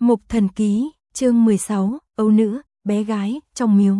Mục Thần Ký, chương 16, Âu Nữ, bé gái, trong miếu.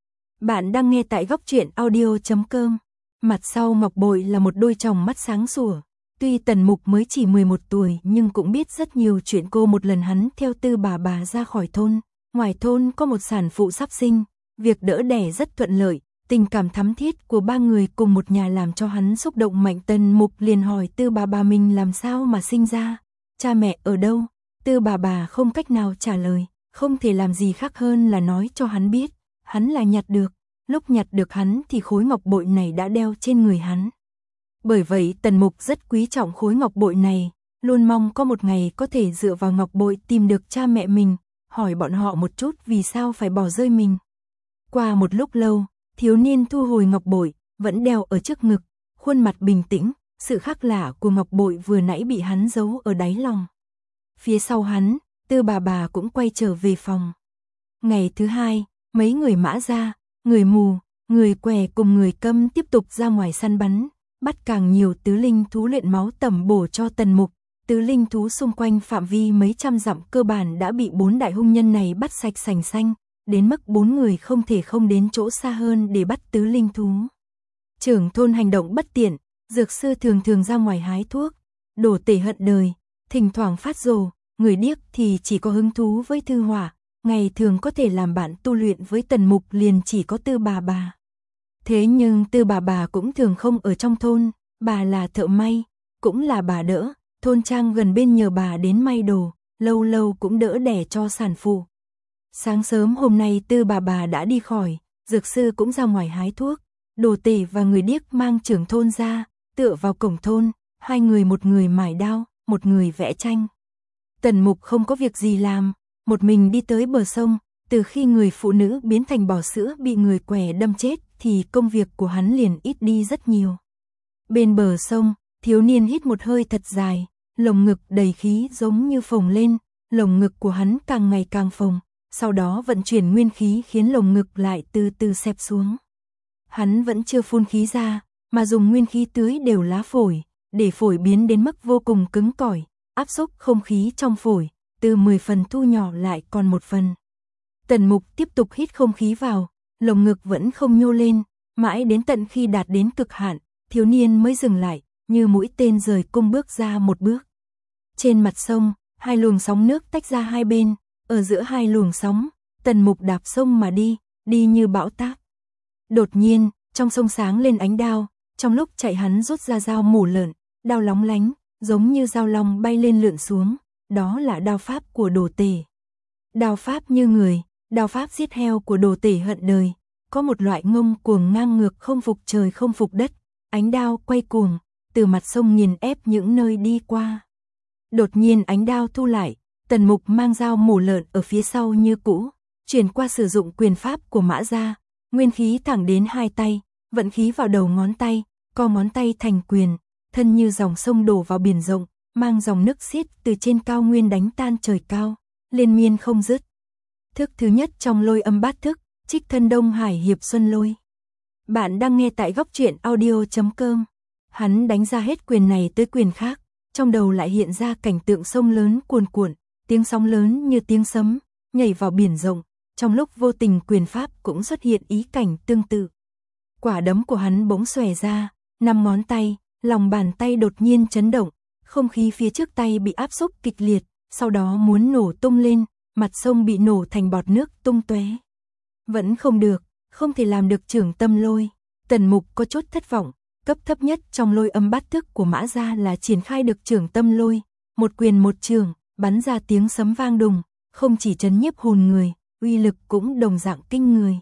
Bạn đang nghe tại góc truyện audio.com. Mặt sau Ngọc Bội là một đôi tròng mắt sáng sủa. Tuy Tần Mục mới chỉ 11 tuổi nhưng cũng biết rất nhiều chuyện. Cô một lần hắn theo Tư bà ra khỏi thôn. Ngoài thôn có một sản phụ sắp sinh. Việc đỡ đẻ rất thuận lợi. Tình cảm thắm thiết của ba người cùng một nhà làm cho hắn xúc động mạnh. Tần Mục liền hỏi Tư bà mình làm sao mà sinh ra. Cha mẹ ở đâu? Tư bà không cách nào trả lời, không thể làm gì khác hơn là nói cho hắn biết, hắn là nhặt được, lúc nhặt được hắn thì khối ngọc bội này đã đeo trên người hắn. Bởi vậy Tần Mục rất quý trọng khối ngọc bội này, luôn mong có một ngày có thể dựa vào ngọc bội tìm được cha mẹ mình, hỏi bọn họ một chút vì sao phải bỏ rơi mình. Qua một lúc lâu, thiếu niên thu hồi ngọc bội, vẫn đeo ở trước ngực, khuôn mặt bình tĩnh, sự khác lạ của ngọc bội vừa nãy bị hắn giấu ở đáy lòng. Phía sau hắn, Tư bà cũng quay trở về phòng. Ngày thứ hai, mấy người Mã gia, người mù, người què cùng người câm tiếp tục ra ngoài săn bắn, bắt càng nhiều tứ linh thú luyện máu tẩm bổ cho Tần Mục. Tứ linh thú xung quanh phạm vi mấy trăm dặm cơ bản đã bị 4 đại hung nhân này bắt sạch sành xanh, đến mức 4 người không thể không đến chỗ xa hơn để bắt tứ linh thú. Trưởng thôn hành động bất tiện, dược sư thường ra ngoài hái thuốc, đổ tể hận đời, thỉnh thoảng phát rồ, người điếc thì chỉ có hứng thú với thư họa, ngày thường có thể làm bạn tu luyện với Tần Mục liền chỉ có Tư bà. Thế nhưng Tư bà cũng thường không ở trong thôn, bà là thợ may, cũng là bà đỡ, thôn trang gần bên nhờ bà đến may đồ, lâu lâu cũng đỡ đẻ cho sản phụ. Sáng sớm hôm nay Tư bà đã đi khỏi, dược sư cũng ra ngoài hái thuốc, đồ tể và người điếc mang trưởng thôn ra, tựa vào cổng thôn, hai người một người mải đao, một người vẽ tranh. Tần Mục không có việc gì làm, một mình đi tới bờ sông, từ khi người phụ nữ biến thành bò sữa bị người què đâm chết thì công việc của hắn liền ít đi rất nhiều. Bên bờ sông, thiếu niên hít một hơi thật dài, lồng ngực đầy khí giống như phồng lên, lồng ngực của hắn càng ngày càng phồng, sau đó vận chuyển nguyên khí khiến lồng ngực lại từ từ xẹp xuống. Hắn vẫn chưa phun khí ra, mà dùng nguyên khí tưới đều lá phổi, để phổi biến đến mức vô cùng cứng cỏi, áp xúc không khí trong phổi, từ 10 phần thu nhỏ lại còn 1 phần. Tần Mục tiếp tục hít không khí vào, lồng ngực vẫn không nhô lên, mãi đến tận khi đạt đến cực hạn, thiếu niên mới dừng lại, như mũi tên rời cung bước ra một bước. Trên mặt sông, hai luồng sóng nước tách ra hai bên, ở giữa hai luồng sóng, Tần Mục đạp sông mà đi như bão táp. Đột nhiên, trong sông sáng lên ánh đao, trong lúc chạy hắn rút ra dao mổ lợn, đao lóng lánh, giống như dao long bay lên lượn xuống, đó là đao pháp của đồ tể. Đao pháp như người, đao pháp giết heo của đồ tể hận đời, có một loại ngông cuồng ngang ngược không phục trời không phục đất, ánh đao quay cuồng, từ mặt sông nghiền ép những nơi đi qua. Đột nhiên ánh đao thu lại, Tần Mục mang dao mổ lợn ở phía sau như cũ, chuyển qua sử dụng quyền pháp của Mã gia, nguyên khí thẳng đến hai tay, vận khí vào đầu ngón tay, co ngón tay thành quyền, thân như dòng sông đổ vào biển rộng, mang dòng nước xiết từ trên cao nguyên đánh tan trời cao, liên miên không dứt. Thức thứ nhất trong Lôi Âm Bát Thức, Trích Thân Đông Hải Hiệp Xuân Lôi. Bạn đang nghe tại góc truyện audio.com. Hắn đánh ra hết quyền này tới quyền khác, trong đầu lại hiện ra cảnh tượng sông lớn cuồn cuộn, tiếng sóng lớn như tiếng sấm, nhảy vào biển rộng, trong lúc vô tình quyền pháp cũng xuất hiện ý cảnh tương tự. Quả đấm của hắn bỗng xòe ra, 5 ngón tay, lòng bàn tay đột nhiên chấn động, không khí phía trước tay bị áp xúc kịch liệt, sau đó muốn nổ tung lên, mặt sông bị nổ thành bọt nước tung tóe. Vẫn không được, không thể làm được trưởng tâm lôi. Tần Mục có chút thất vọng, cấp thấp nhất trong Lôi Âm Bát Thức của Mã gia là triển khai được trưởng tâm lôi, một quyền một trường, bắn ra tiếng sấm vang đùng, không chỉ trấn nhiếp hồn người, uy lực cũng đồng dạng kinh người.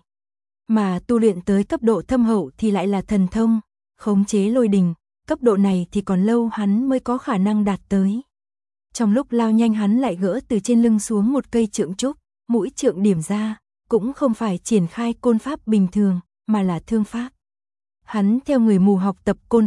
Mà tu luyện tới cấp độ thâm hậu thì lại là thần thông, khống chế lôi đình, cấp độ này thì còn lâu hắn mới có khả năng đạt tới. Trong lúc lao nhanh hắn lại gỡ từ trên lưng xuống một cây trượng trúc, mũi trượng điểm ra, cũng không phải triển khai côn pháp bình thường, mà là thương pháp. Hắn theo người mù học tập côn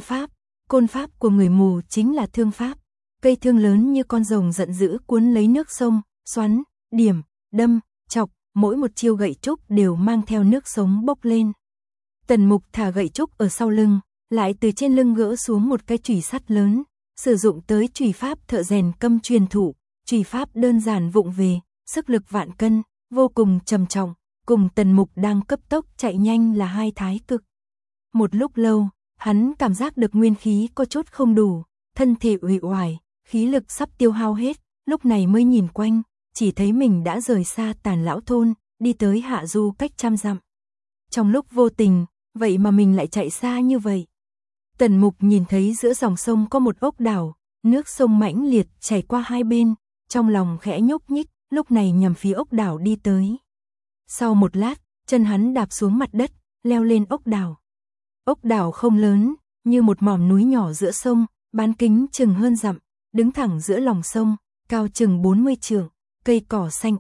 pháp của người mù chính là thương pháp. Cây thương lớn như con rồng giận dữ cuốn lấy nước sông, xoắn, điểm, đâm, chọc, mỗi một chiêu gậy trúc đều mang theo nước sống bốc lên. Tần Mục thả gậy trúc ở sau lưng, lại từ trên lưng gỡ xuống một cái chùy sắt lớn, sử dụng tới chùy pháp thợ rèn câm truyền thụ, chùy pháp đơn giản vụng về, sức lực vạn cân, vô cùng trầm trọng, cùng Tần Mục đang cấp tốc chạy nhanh là hai thái cực. Một lúc lâu, hắn cảm giác được nguyên khí có chút không đủ, thân thể uể oải, khí lực sắp tiêu hao hết, lúc này mới nhìn quanh, chỉ thấy mình đã rời xa Tàn lão thôn, đi tới hạ du cách 100 dặm. Trong lúc vô tình, vậy mà mình lại chạy xa như vậy. Tần Mục nhìn thấy giữa dòng sông có một ốc đảo, nước sông mãnh liệt chảy qua hai bên, trong lòng khẽ nhúc nhích, lúc này nhằm phía ốc đảo đi tới. Sau một lát, chân hắn đạp xuống mặt đất, leo lên ốc đảo. Ốc đảo không lớn, như một mỏm núi nhỏ giữa sông, bán kính chừng hơn dặm, đứng thẳng giữa lòng sông, cao chừng 40 trượng, cây cỏ xanh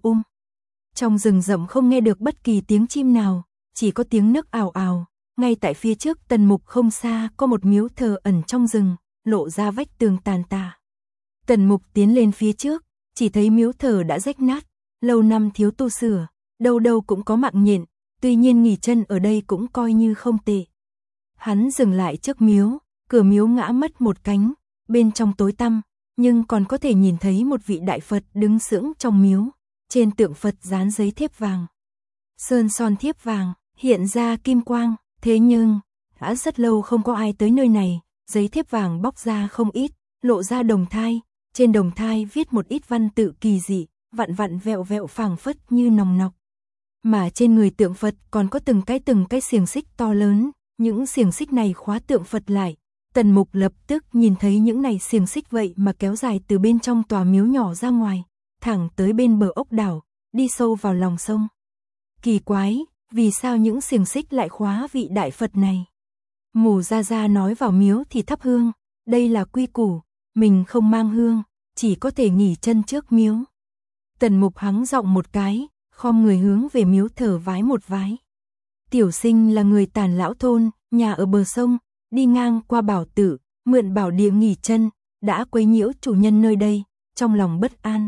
Trong rừng rậm không nghe được bất kỳ tiếng chim nào, chỉ có tiếng nước ào ào. Ngay tại phía trước Tần Mục không xa có một miếu thờ ẩn trong rừng, lộ ra vách tường tàn tạ. Tần Mục tiến lên phía trước, chỉ thấy miếu thờ đã rách nát, lâu năm thiếu tu sửa, đâu đâu cũng có mạng nhện, tuy nhiên nghỉ chân ở đây cũng coi như không tệ. Hắn dừng lại trước miếu, cửa miếu ngã mất một cánh, bên trong tối tăm, nhưng còn có thể nhìn thấy một vị đại Phật đứng sững trong miếu, trên tượng Phật dán giấy thiếp vàng. Sơn son thiếp vàng, hiện ra kim quang, thế nhưng, đã rất lâu không có ai tới nơi này, giấy thiếp vàng bóc ra không ít, lộ ra đồng thai, trên đồng thai viết một ít văn tự kỳ dị, vặn vặn vẹo vẹo phảng phất như nòng nọc. Mà trên người tượng Phật còn có từng cái xiềng xích to lớn, những xiềng xích này khóa tượng Phật lại. Tần Mục lập tức nhìn thấy những này xiềng xích vậy mà kéo dài từ bên trong tòa miếu nhỏ ra ngoài, thẳng tới bên bờ ốc đảo, đi sâu vào lòng sông. Kỳ quái, vì sao những xiềng xích lại khóa vị đại Phật này? Mù Gia Gia nói vào miếu thì thắp hương, đây là quy củ, mình không mang hương, chỉ có thể nghỉ chân trước miếu. Tần Mục hắng giọng một cái, khom người hướng về miếu thờ vái một vái. Tiểu sinh là người Tàn lão thôn, nhà ở bờ sông, đi ngang qua bảo tử, mượn bảo địa nghỉ chân, đã quấy nhiễu chủ nhân nơi đây, trong lòng bất an.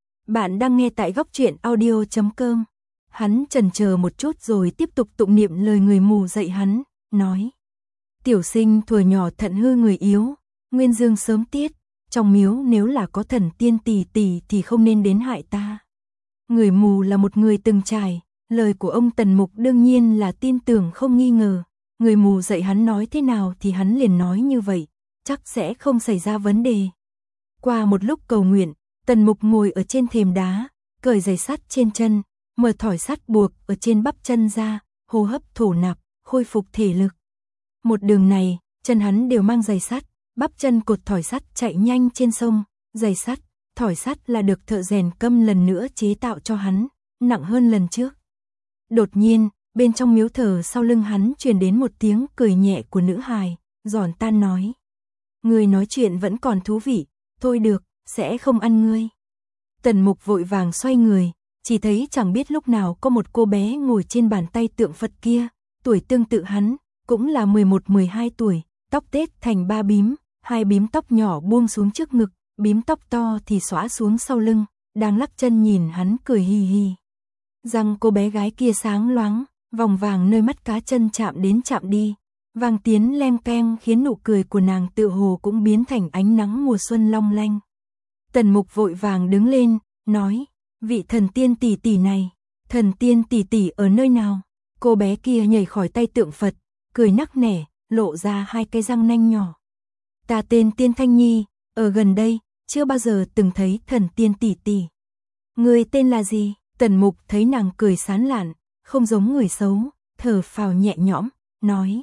Bạn đang nghe tại góc truyện audio.com. Hắn chần chờ một chút rồi tiếp tục tụng niệm lời người mù dạy hắn, nói. Tiểu sinh thuở nhỏ thận hư người yếu, nguyên dương sớm tiết, trong miếu nếu là có thần tiên tỷ tỷ thì không nên đến hại ta. Người mù là một người từng trải, lời của ông Tần Mục đương nhiên là tin tưởng không nghi ngờ. Người mù dạy hắn nói thế nào thì hắn liền nói như vậy, chắc sẽ không xảy ra vấn đề. Qua một lúc cầu nguyện, Tần Mục ngồi ở trên thềm đá, cởi giày sắt trên chân, mở thỏi sắt buộc ở trên bắp chân ra, hô hấp thổ nạp, khôi phục thể lực. Một đường này, chân hắn đều mang giày sắt, bắp chân cột thỏi sắt chạy nhanh trên sông, giày sắt, thỏi sắt là được thợ rèn Câm lần nữa chế tạo cho hắn, nặng hơn lần trước. Đột nhiên, bên trong miếu thờ sau lưng hắn truyền đến một tiếng cười nhẹ của nữ hài, giòn tan nói. Người nói chuyện vẫn còn thú vị, thôi được, sẽ không ăn ngươi. Tần Mục vội vàng xoay người, chỉ thấy chẳng biết lúc nào có một cô bé ngồi trên bàn tay tượng Phật kia, tuổi tương tự hắn, cũng là 11-12 tuổi, tóc tết thành 3 bím, 2 bím tóc nhỏ buông xuống trước ngực, bím tóc to thì xõa xuống sau lưng, đang lắc chân nhìn hắn cười hì hì. Răng cô bé gái kia sáng loáng, vòng vàng nơi mắt cá chân chạm đến chạm đi, vàng tiến leng keng khiến nụ cười của nàng tựa hồ cũng biến thành ánh nắng mùa xuân long lanh. Tần Mục vội vàng đứng lên, nói, vị thần tiên tỷ tỷ này, thần tiên tỷ tỷ ở nơi nào? Cô bé kia nhảy khỏi tay tượng Phật, cười nắc nẻ, lộ ra 2 cái răng nanh nhỏ. Ta tên Tiên Thanh Nhi, ở gần đây, chưa bao giờ từng thấy thần tiên tỷ tỷ. Người tên là gì? Tần Mục thấy nàng cười sán lạn, không giống người xấu, thở phào nhẹ nhõm, nói.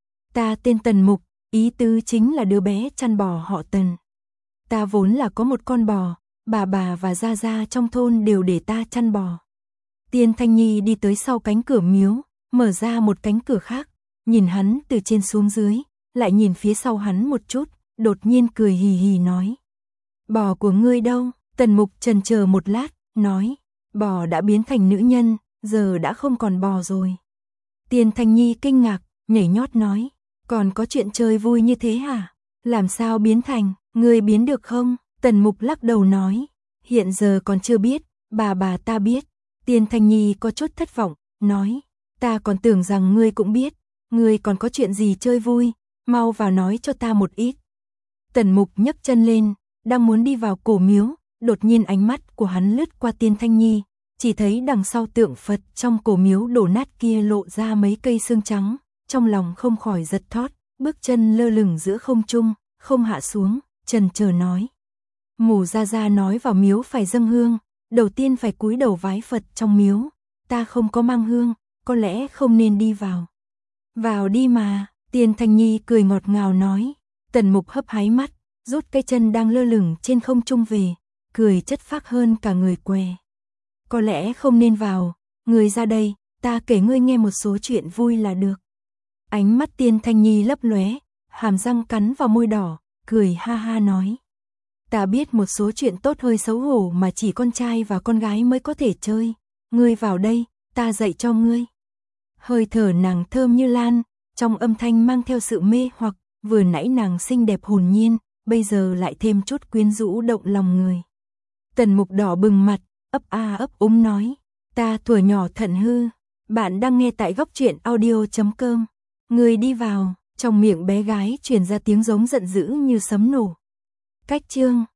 Ta tên Tần Mục, ý tứ chính là đứa bé chăn bò họ Tần. Ta vốn là có một con bò, bà và Gia Gia trong thôn đều để ta chăn bò. Tiên Thanh Nhi đi tới sau cánh cửa miếu, mở ra một cánh cửa khác, nhìn hắn từ trên xuống dưới, lại nhìn phía sau hắn một chút, đột nhiên cười hì hì nói. Bò của ngươi đâu? Tần Mục chần chờ một lát, nói. Bò đã biến thành nữ nhân, giờ đã không còn bò rồi. Tiên Thanh Nhi kinh ngạc, nhảy nhót nói. Còn có chuyện chơi vui như thế hả? Làm sao biến thành, ngươi biến được không? Tần Mục lắc đầu nói. Hiện giờ còn chưa biết, bà ta biết. Tiên Thanh Nhi có chút thất vọng, nói. Ta còn tưởng rằng ngươi cũng biết. Ngươi còn có chuyện gì chơi vui, mau vào nói cho ta một ít. Tần Mục nhấc chân lên, đang muốn đi vào cổ miếu, đột nhiên ánh mắt của hắn lướt qua Tiên Thanh Nhi, chỉ thấy đằng sau tượng Phật trong cổ miếu đổ nát kia lộ ra mấy cây xương trắng, trong lòng không khỏi giật thót, bước chân lơ lửng giữa không trung, không hạ xuống, chần chờ nói. Mù Gia Gia nói vào miếu phải dâng hương, đầu tiên phải cúi đầu vái Phật trong miếu, ta không có mang hương, có lẽ không nên đi vào. Vào đi mà, Tiên Thanh Nhi cười ngọt ngào nói. Tần Mục hấp háy mắt, rút cây chân đang lơ lửng trên không trung về, cười chất phác hơn cả người què. Có lẽ không nên vào, người ra đây, ta kể ngươi nghe một số chuyện vui là được. Ánh mắt Tiên Thanh Nhi lấp lóe, hàm răng cắn vào môi đỏ, cười ha ha nói. Ta biết một số chuyện tốt hơi xấu hổ mà chỉ con trai và con gái mới có thể chơi. Ngươi vào đây, ta dạy cho ngươi. Hơi thở nàng thơm như lan, trong âm thanh mang theo sự mê hoặc, vừa nãy nàng xinh đẹp hồn nhiên, bây giờ lại thêm chút quyến rũ động lòng người. Tần Mục đỏ bừng mặt, ấp a ấp úng nói. Ta thuở nhỏ thận hư. Bạn đang nghe tại góc truyện audio.com. Người đi vào, trong miệng bé gái truyền ra tiếng giống giận dữ như sấm nổ. Cách chương